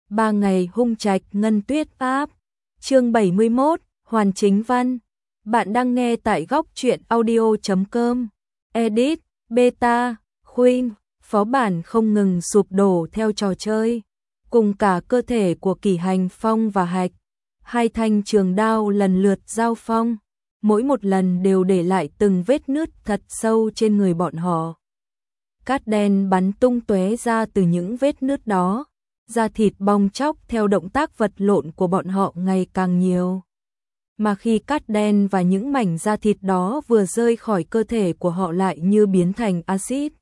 3 ngày hung trạch ngân tuyết áp. Chương 71, Hoàn Chính Văn. Bạn đang nghe tại góc truyện audio.com. Edit, Beta, Khuynh, phó bản không ngừng sụp đổ theo trò chơi. Cùng cả cơ thể của Kỷ Hành Phong và Hạch, hai thanh trường đao lần lượt giao phong, mỗi một lần đều để lại từng vết nứt thật sâu trên người bọn họ. Cát đen bắn tung tóe ra từ những vết nứt đó, da thịt bong tróc theo động tác vật lộn của bọn họ ngày càng nhiều. Mà khi cát đen và những mảnh da thịt đó vừa rơi khỏi cơ thể của họ lại như biến thành axit,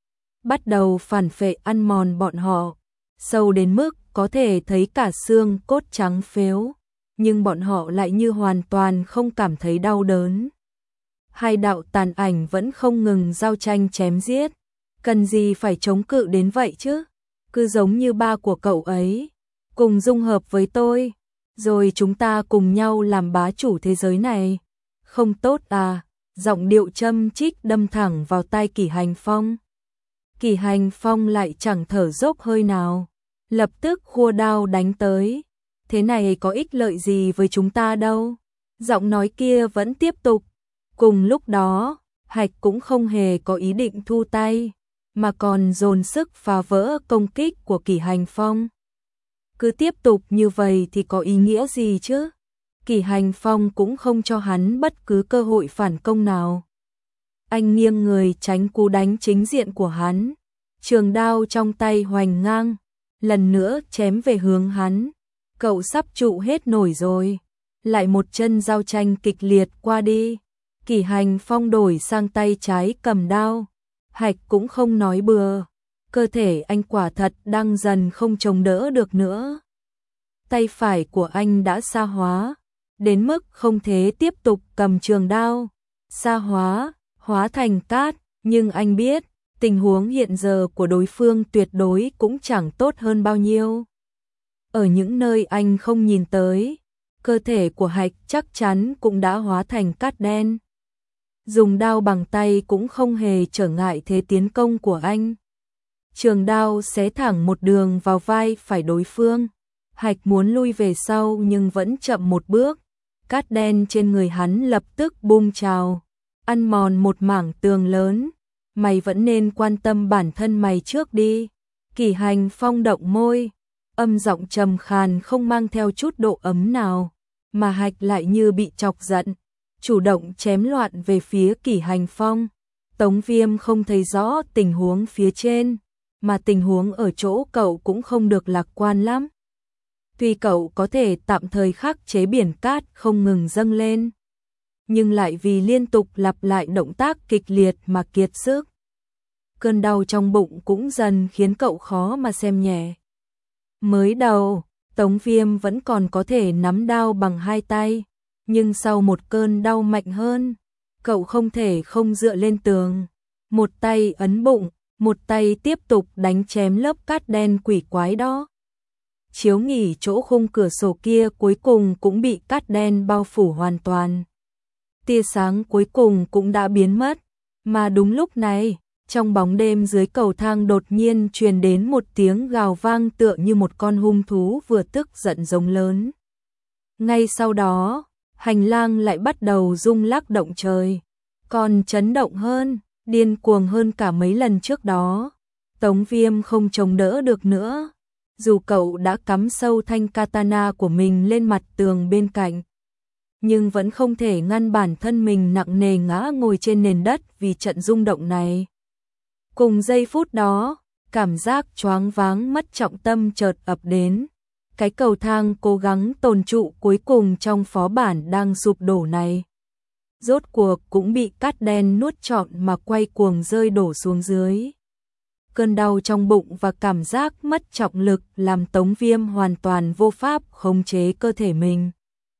bắt đầu phản phệ ăn mòn bọn họ, sâu đến mức có thể thấy cả xương cốt trắng phếu, nhưng bọn họ lại như hoàn toàn không cảm thấy đau đớn. Hai đạo tàn ảnh vẫn không ngừng giao tranh chém giết, cần gì phải chống cự đến vậy chứ? Cứ giống như ba của cậu ấy, cùng dung hợp với tôi, rồi chúng ta cùng nhau làm bá chủ thế giới này. Không tốt à? Giọng điệu châm chích đâm thẳng vào tai Kỷ Hành Phong. Kỷ Hành Phong lại chẳng thở dốc hơi nào, lập tức khua đao đánh tới. Thế này có ích lợi gì với chúng ta đâu? Giọng nói kia vẫn tiếp tục. Cùng lúc đó, Hạch cũng không hề có ý định thu tay, mà còn dồn sức phá vỡ công kích của Kỷ Hành Phong. Cứ tiếp tục như vậy thì có ý nghĩa gì chứ? Kỷ Hành Phong cũng không cho hắn bất cứ cơ hội phản công nào. Anh nghiêng người tránh cú đánh chính diện của hắn, trường đao trong tay hoành ngang, lần nữa chém về hướng hắn. Cậu sắp trụ hết nổi rồi. Lại một chân giao tranh kịch liệt qua đi. Kỷ Hành Phong đổi sang tay trái cầm đao. Hạch cũng không nói bừa, cơ thể anh quả thật đang dần không chống đỡ được nữa. Tay phải của anh đã sa hóa, đến mức không thể tiếp tục cầm trường đao. Sa hóa, hóa thành cát, nhưng anh biết, tình huống hiện giờ của đối phương tuyệt đối cũng chẳng tốt hơn bao nhiêu. Ở những nơi anh không nhìn tới, cơ thể của Hạch chắc chắn cũng đã hóa thành cát đen. Dùng đao bằng tay cũng không hề trở ngại thế tiến công của anh. Trường đao xé thẳng một đường vào vai phải đối phương. Hạch muốn lui về sau nhưng vẫn chậm một bước. Cát đen trên người hắn lập tức bung trào, ăn mòn một mảng tường lớn. Mày vẫn nên quan tâm bản thân mày trước đi. Kỷ Hành Phong động môi, âm giọng trầm khàn không mang theo chút độ ấm nào, mà Hạch lại như bị chọc giận, chủ động chém loạn về phía Kỷ Hành Phong. Tống Viêm không thấy rõ tình huống phía trên, mà tình huống ở chỗ cậu cũng không được lạc quan lắm. Tuy cậu có thể tạm thời khắc chế biển cát không ngừng dâng lên, nhưng lại vì liên tục lặp lại động tác kịch liệt mà kiệt sức. Cơn đau trong bụng cũng dần khiến cậu khó mà xem nhẹ. Mới đầu, Tống Viêm vẫn còn có thể nắm đao bằng hai tay, nhưng sau một cơn đau mạnh hơn, cậu không thể không dựa lên tường. Một tay ấn bụng, một tay tiếp tục đánh chém lớp cát đen quỷ quái đó. Chiếu nghỉ chỗ khung cửa sổ kia cuối cùng cũng bị cát đen bao phủ hoàn toàn. Tia sáng cuối cùng cũng đã biến mất, mà đúng lúc này, trong bóng đêm dưới cầu thang đột nhiên truyền đến một tiếng gào vang tựa như một con hung thú vừa tức giận giống lớn. Ngay sau đó, hành lang lại bắt đầu rung lắc động trời, còn chấn động hơn, điên cuồng hơn cả mấy lần trước đó. Tống Viêm không chống đỡ được nữa, dù cậu đã cắm sâu thanh katana của mình lên mặt tường bên cạnh, nhưng vẫn không thể ngăn bản thân mình nặng nề ngã ngồi trên nền đất vì trận rung động này. Cùng giây phút đó, cảm giác choáng váng mất trọng tâm chợt ập đến. Cái cầu thang cố gắng tồn trụ cuối cùng trong phó bản đang sụp đổ này, rốt cuộc cũng bị cát đen nuốt trọn mà quay cuồng rơi đổ xuống dưới. Cơn đau trong bụng và cảm giác mất trọng lực làm Tống Viêm hoàn toàn vô pháp khống chế cơ thể mình,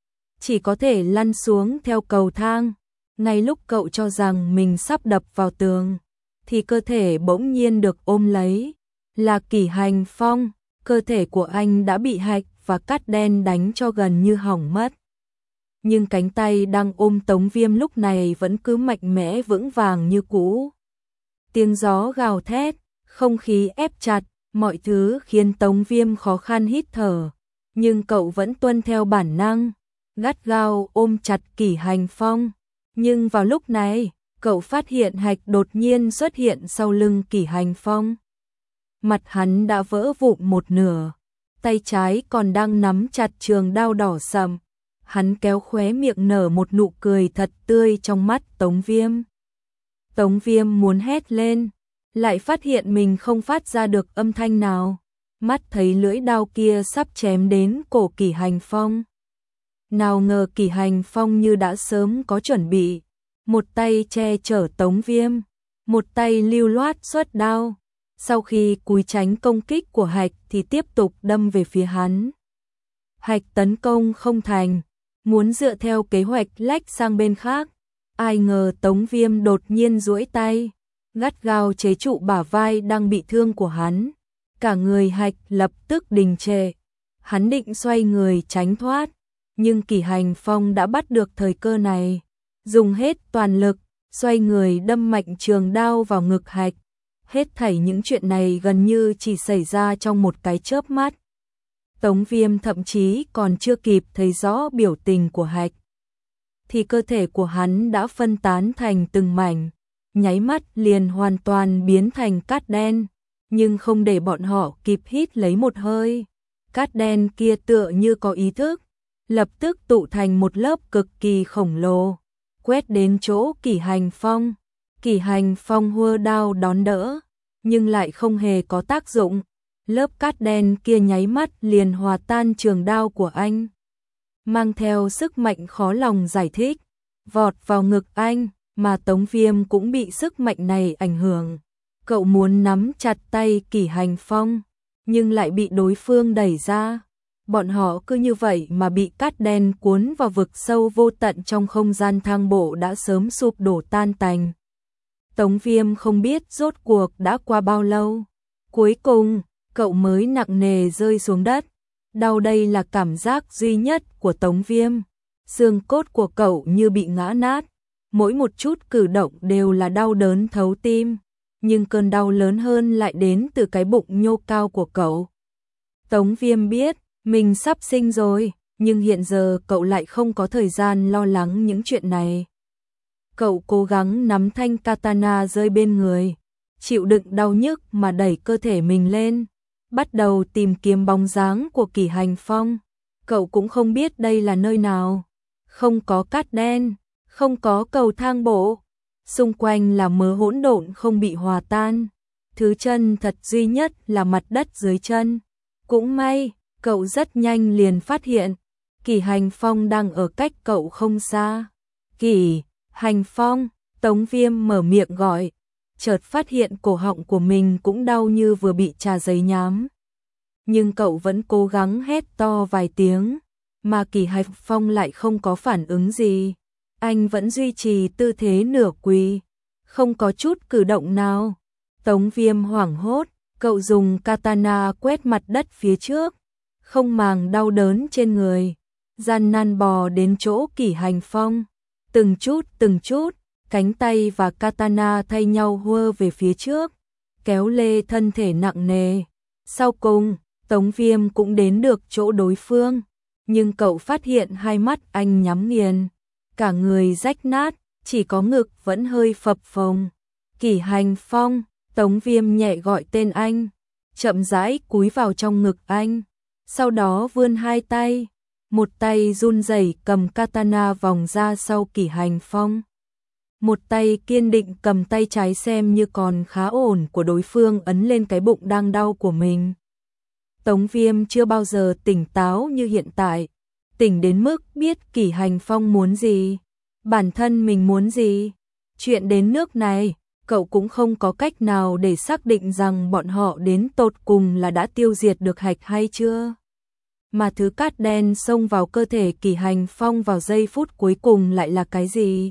chỉ có thể lăn xuống theo cầu thang. Ngay lúc cậu cho rằng mình sắp đập vào tường, thì cơ thể bỗng nhiên được ôm lấy, là Kỷ Hành Phong. Cơ thể của anh đã bị Hạch và cát đen đánh cho gần như hỏng mất, nhưng cánh tay đang ôm Tống Viêm lúc này vẫn cứ mạnh mẽ vững vàng như cũ. Tiếng gió gào thét, không khí ép chặt, Mọi thứ khiến Tống Viêm khó khăn hít thở, nhưng cậu vẫn tuân theo bản năng, gắt gao ôm chặt Kỷ Hành Phong. Nhưng vào lúc này, cậu phát hiện Hạch đột nhiên xuất hiện sau lưng Kỷ Hành Phong. Mặt hắn đã vỡ vụn một nửa, tay trái còn đang nắm chặt trường đao đỏ sậm. Hắn kéo khóe miệng nở một nụ cười thật tươi trong mắt Tống Viêm. Tống Viêm muốn hét lên, lại phát hiện mình không phát ra được âm thanh nào. Mắt thấy lưỡi đao kia sắp chém đến cổ Kỷ Hành Phong. Nào ngờ Kỷ Hành Phong như đã sớm có chuẩn bị, một tay che chở Tống Viêm, một tay lưu loát xuất đao. Sau khi cúi tránh công kích của Hạch thì tiếp tục đâm về phía hắn. Hạch tấn công không thành, muốn dựa theo kế hoạch lách sang bên khác. Ai ngờ Tống Viêm đột nhiên duỗi tay, gắt gao chế trụ bả vai đang bị thương của hắn. Cả người Hạch lập tức đình trệ. Hắn định xoay người tránh thoát, nhưng Kỷ Hành Phong đã bắt được thời cơ này, dùng hết toàn lực, xoay người đâm mạnh trường đao vào ngực Hạch. Hết thảy những chuyện này gần như chỉ xảy ra trong một cái chớp mắt. Tống Viêm thậm chí còn chưa kịp thấy rõ biểu tình của Hạch, thì cơ thể của hắn đã phân tán thành từng mảnh, nháy mắt liền hoàn toàn biến thành cát đen, nhưng không để bọn họ kịp hít lấy một hơi. Cát đen kia tựa như có ý thức, lập tức tụ thành một lớp cực kỳ khổng lồ, quét đến chỗ Kỷ Hành Phong. Kỷ Hành Phong hua đao đón đỡ, nhưng lại không hề có tác dụng. Lớp cát đen kia nháy mắt liền hòa tan trường đao của anh, mang theo sức mạnh khó lòng giải thích, vọt vào ngực anh, mà Tống Viêm cũng bị sức mạnh này ảnh hưởng. Cậu muốn nắm chặt tay Kỷ Hành Phong, nhưng lại bị đối phương đẩy ra. Bọn họ cứ như vậy mà bị cát đen cuốn vào vực sâu vô tận trong không gian thang bộ đã sớm sụp đổ tan tành. Tống Viêm không biết rốt cuộc đã qua bao lâu. Cuối cùng, cậu mới nặng nề rơi xuống đất. Đau đây là cảm giác duy nhất của Tống Viêm. Xương cốt của cậu như bị ngã nát. Mỗi một chút cử động đều là đau đớn thấu tim. Nhưng cơn đau lớn hơn lại đến từ cái bụng nhô cao của cậu. Tống Viêm biết mình sắp sinh rồi, nhưng hiện giờ cậu lại không có thời gian lo lắng những chuyện này. Cậu cố gắng nắm thanh katana rơi bên người, chịu đựng đau nhức mà đẩy cơ thể mình lên, bắt đầu tìm kiếm bóng dáng của Kỷ Hành Phong. Cậu cũng không biết đây là nơi nào, không có cát đen, không có cầu thang bộ, xung quanh là mớ hỗn độn không bị hòa tan. Thứ chân thật duy nhất là mặt đất dưới chân. Cũng may, cậu rất nhanh liền phát hiện, Kỷ Hành Phong đang ở cách cậu không xa. Kỷ Hành Phong, Tống Viêm mở miệng gọi, chợt phát hiện cổ họng của mình cũng đau như vừa bị trà giấy nhám. Nhưng cậu vẫn cố gắng hét to vài tiếng, mà Kỷ Hành Phong lại không có phản ứng gì. Anh vẫn duy trì tư thế nửa quỳ, không có chút cử động nào. Tống Viêm hoảng hốt, cậu dùng katana quét mặt đất phía trước, không màng đau đớn trên người, gian nan bò đến chỗ Kỷ Hành Phong. Từng chút, cánh tay và katana thay nhau hua về phía trước, kéo lê thân thể nặng nề. Sau cùng, Tống Viêm cũng đến được chỗ đối phương, nhưng cậu phát hiện hai mắt anh nhắm nghiền, cả người rách nát, chỉ có ngực vẫn hơi phập phồng. Kỷ Hành Phong, Tống Viêm nhẹ gọi tên anh, chậm rãi cúi vào trong ngực anh, sau đó vươn hai tay, một tay run rẩy cầm katana vòng ra sau Kỷ Hành Phong, một tay kiên định cầm tay trái xem như còn khá ổn của đối phương ấn lên cái bụng đang đau của mình. Tống Viêm chưa bao giờ tỉnh táo như hiện tại, tỉnh đến mức biết Kỷ Hành Phong muốn gì, bản thân mình muốn gì. Chuyện đến nước này, cậu cũng không có cách nào để xác định rằng bọn họ đến tột cùng là đã tiêu diệt được Hạch hay chưa. Mà thứ cát đen xông vào cơ thể Kỷ Hành Phong vào giây phút cuối cùng lại là cái gì?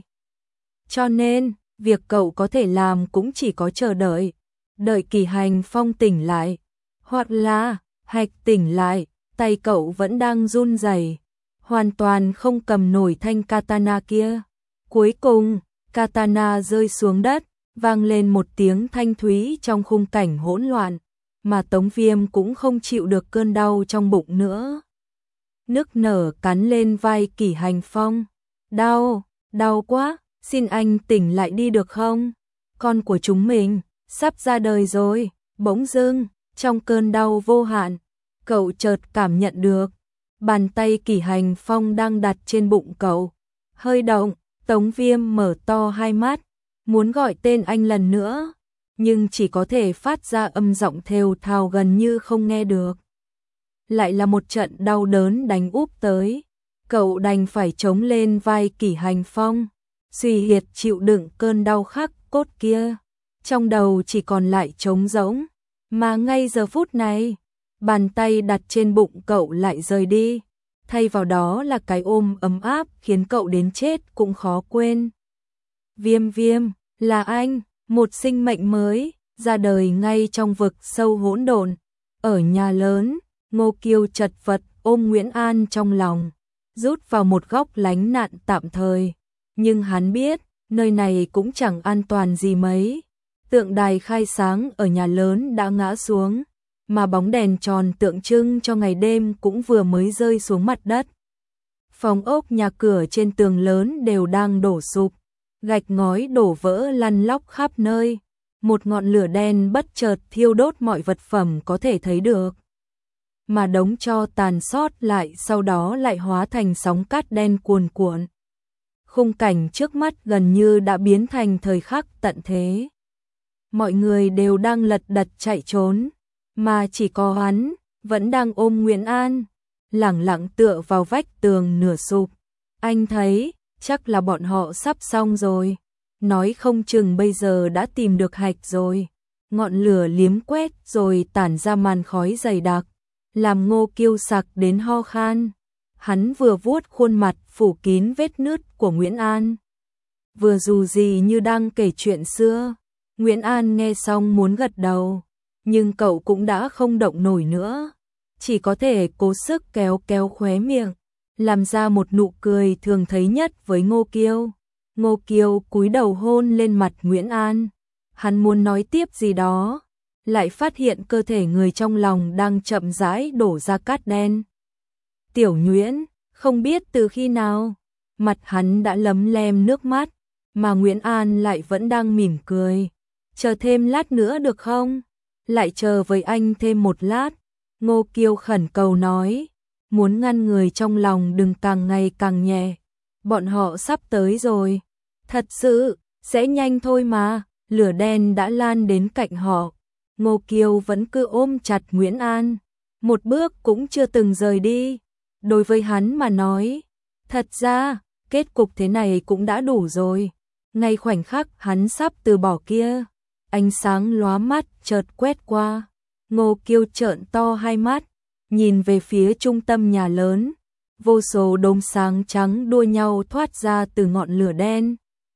Cho nên, việc cậu có thể làm cũng chỉ có chờ đợi. Đợi Kỷ Hành Phong tỉnh lại, hoặc là Hạch tỉnh lại, tay cậu vẫn đang run rẩy, hoàn toàn không cầm nổi thanh katana kia. Cuối cùng, katana rơi xuống đất, vang lên một tiếng thanh thúy trong khung cảnh hỗn loạn, mà Tống Viêm cũng không chịu được cơn đau trong bụng nữa. Nức nở cắn lên vai Kỷ Hành Phong. Đau, đau quá, xin anh tỉnh lại đi được không? Con của chúng mình, sắp ra đời rồi. Bỗng dưng, trong cơn đau vô hạn, cậu chợt cảm nhận được bàn tay Kỷ Hành Phong đang đặt trên bụng cậu. Hơi động, Tống Viêm mở to hai mắt, muốn gọi tên anh lần nữa, nhưng chỉ có thể phát ra âm giọng thều thào gần như không nghe được. Lại là một trận đau đớn đánh úp tới, cậu đành phải chống lên vai Kỷ Hành Phong, suy hiệt chịu đựng cơn đau khắc cốt kia. Trong đầu chỉ còn lại trống rỗng, mà ngay giờ phút này, bàn tay đặt trên bụng cậu lại rời đi, thay vào đó là cái ôm ấm áp khiến cậu đến chết cũng khó quên. Viêm Viêm, là anh, một sinh mệnh mới, ra đời ngay trong vực sâu hỗn độn. Ở nhà lớn, Ngô Kiêu chật vật ôm Nguyễn An trong lòng, rút vào một góc lánh nạn tạm thời. Nhưng hắn biết, nơi này cũng chẳng an toàn gì mấy. Tượng đài khai sáng ở nhà lớn đã ngã xuống, mà bóng đèn tròn tượng trưng cho ngày đêm cũng vừa mới rơi xuống mặt đất. Phòng ốc nhà cửa trên tường lớn đều đang đổ sụp, gạch ngói đổ vỡ lăn lóc khắp nơi. Một ngọn lửa đen bất chợt thiêu đốt mọi vật phẩm có thể thấy được, mà đống tro tàn sót lại sau đó lại hóa thành sóng cát đen cuồn cuộn. Khung cảnh trước mắt gần như đã biến thành thời khắc tận thế. Mọi người đều đang lật đật chạy trốn, mà chỉ có hắn vẫn đang ôm Nguyễn An, lẳng lặng tựa vào vách tường nửa sụp. Anh thấy, chắc là bọn họ sắp xong rồi, nói không chừng bây giờ đã tìm được hạch rồi. Ngọn lửa liếm quét rồi tản ra màn khói dày đặc, làm Ngô Kiêu sặc đến ho khan. Hắn vừa vuốt khuôn mặt phủ kín vết nứt của Nguyễn An, vừa dù gì như đang kể chuyện xưa. Nguyễn An nghe xong muốn gật đầu, nhưng cậu cũng đã không động nổi nữa, chỉ có thể cố sức kéo kéo khóe miệng, làm ra một nụ cười thường thấy nhất với Ngô Kiêu. Ngô Kiêu cúi đầu hôn lên mặt Nguyễn An, hắn muốn nói tiếp gì đó, lại phát hiện cơ thể người trong lòng đang chậm rãi đổ ra cát đen. Tiểu Nguyễn, không biết từ khi nào, mặt hắn đã lấm lem nước mắt, mà Nguyễn An lại vẫn đang mỉm cười. Chờ thêm lát nữa được không? Lại chờ với anh thêm một lát. Ngô Kiêu khẩn cầu nói, muốn ngăn người trong lòng đừng càng ngày càng nhẹ. Bọn họ sắp tới rồi. Thật sự, sẽ nhanh thôi mà. Lửa đen đã lan đến cạnh họ. Ngô Kiêu vẫn cứ ôm chặt Nguyễn An, một bước cũng chưa từng rời đi. Đối với hắn mà nói, thật ra, kết cục thế này cũng đã đủ rồi. Ngay khoảnh khắc hắn sắp từ bỏ kia, ánh sáng lóa mắt chợt quét qua. Ngô Kiêu trợn to hai mắt, nhìn về phía trung tâm nhà lớn. Vô số đốm sáng trắng đua nhau thoát ra từ ngọn lửa đen,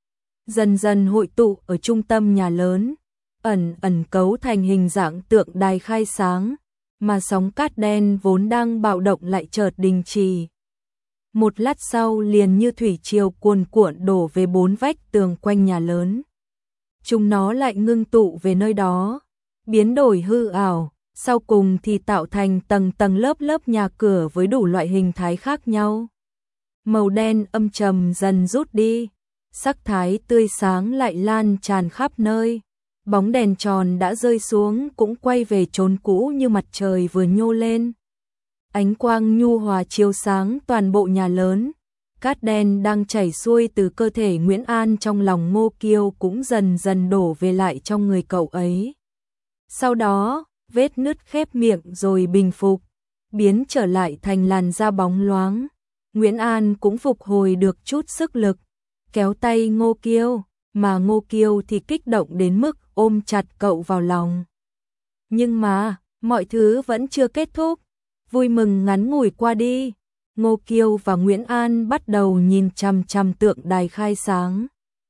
dần dần hội tụ ở trung tâm nhà lớn, ẩn ẩn cấu thành hình dạng tượng đài khai sáng, mà sóng cát đen vốn đang bạo động lại chợt đình chỉ. Một lát sau liền như thủy triều cuồn cuộn đổ về bốn vách tường quanh nhà lớn. Chúng nó lại ngưng tụ về nơi đó, biến đổi hư ảo, sau cùng thì tạo thành tầng tầng lớp lớp nhà cửa với đủ loại hình thái khác nhau. Màu đen âm trầm dần rút đi, sắc thái tươi sáng lại lan tràn khắp nơi. Bóng đèn tròn đã rơi xuống cũng quay về chốn cũ như mặt trời vừa nhô lên. Ánh quang nhu hòa chiếu sáng toàn bộ nhà lớn. Cát đen đang chảy xuôi từ cơ thể Nguyễn An trong lòng Ngô Kiêu cũng dần dần đổ về lại trong người cậu ấy. Sau đó, vết nứt khép miệng rồi bình phục, biến trở lại thành làn da bóng loáng. Nguyễn An cũng phục hồi được chút sức lực, kéo tay Ngô Kiêu, mà Ngô Kiêu thì kích động đến mức ôm chặt cậu vào lòng. Nhưng mà, mọi thứ vẫn chưa kết thúc, vui mừng ngắn ngủi qua đi. Ngô Kiêu và Nguyễn An bắt đầu nhìn chằm chằm tượng đài khai sáng.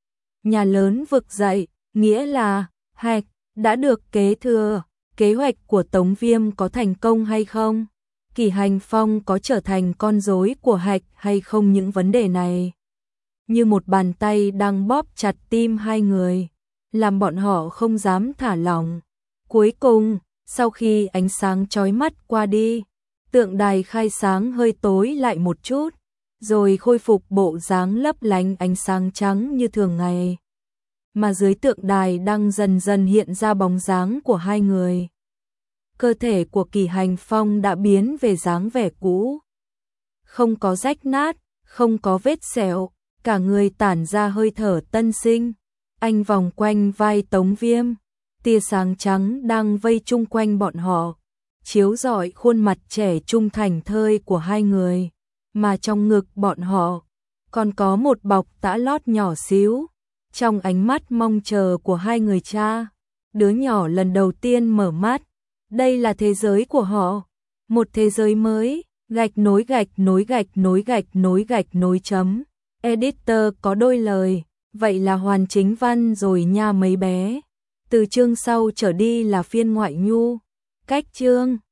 Nhà lớn vực dậy, nghĩa là hạch đã được kế thừa. Kế hoạch của Tống Viêm có thành công hay không? Kỷ Hành Phong có trở thành con rối của hạch hay không? Những vấn đề này như một bàn tay đang bóp chặt tim hai người, làm bọn họ không dám thả lỏng. Cuối cùng, Sau khi ánh sáng chói mắt qua đi, tượng đài khai sáng hơi tối lại một chút, rồi khôi phục bộ dáng lấp lánh ánh sáng trắng như thường ngày. Mà dưới tượng đài đang dần dần hiện ra bóng dáng của hai người. Cơ thể của Kỳ Hành Phong đã biến về dáng vẻ cũ. Không có rách nát, không có vết sẹo, cả người tản ra hơi thở tân sinh. Anh vòng quanh vai Tống Viêm, tia sáng trắng đang vây chung quanh bọn họ, chiếu rọi khuôn mặt trẻ trung thành thơi của hai người, mà trong ngực bọn họ còn có một bọc tã lót nhỏ xíu. Trong ánh mắt mong chờ của hai người cha, đứa nhỏ lần đầu tiên mở mắt, đây là thế giới của họ, một thế giới mới, gạch nối gạch nối gạch nối gạch nối gạch nối chấm. Editor có đôi lời, vậy là hoàn chính văn rồi nha mấy bé. Từ chương sau trở đi là phiên ngoại nhu. Cách chương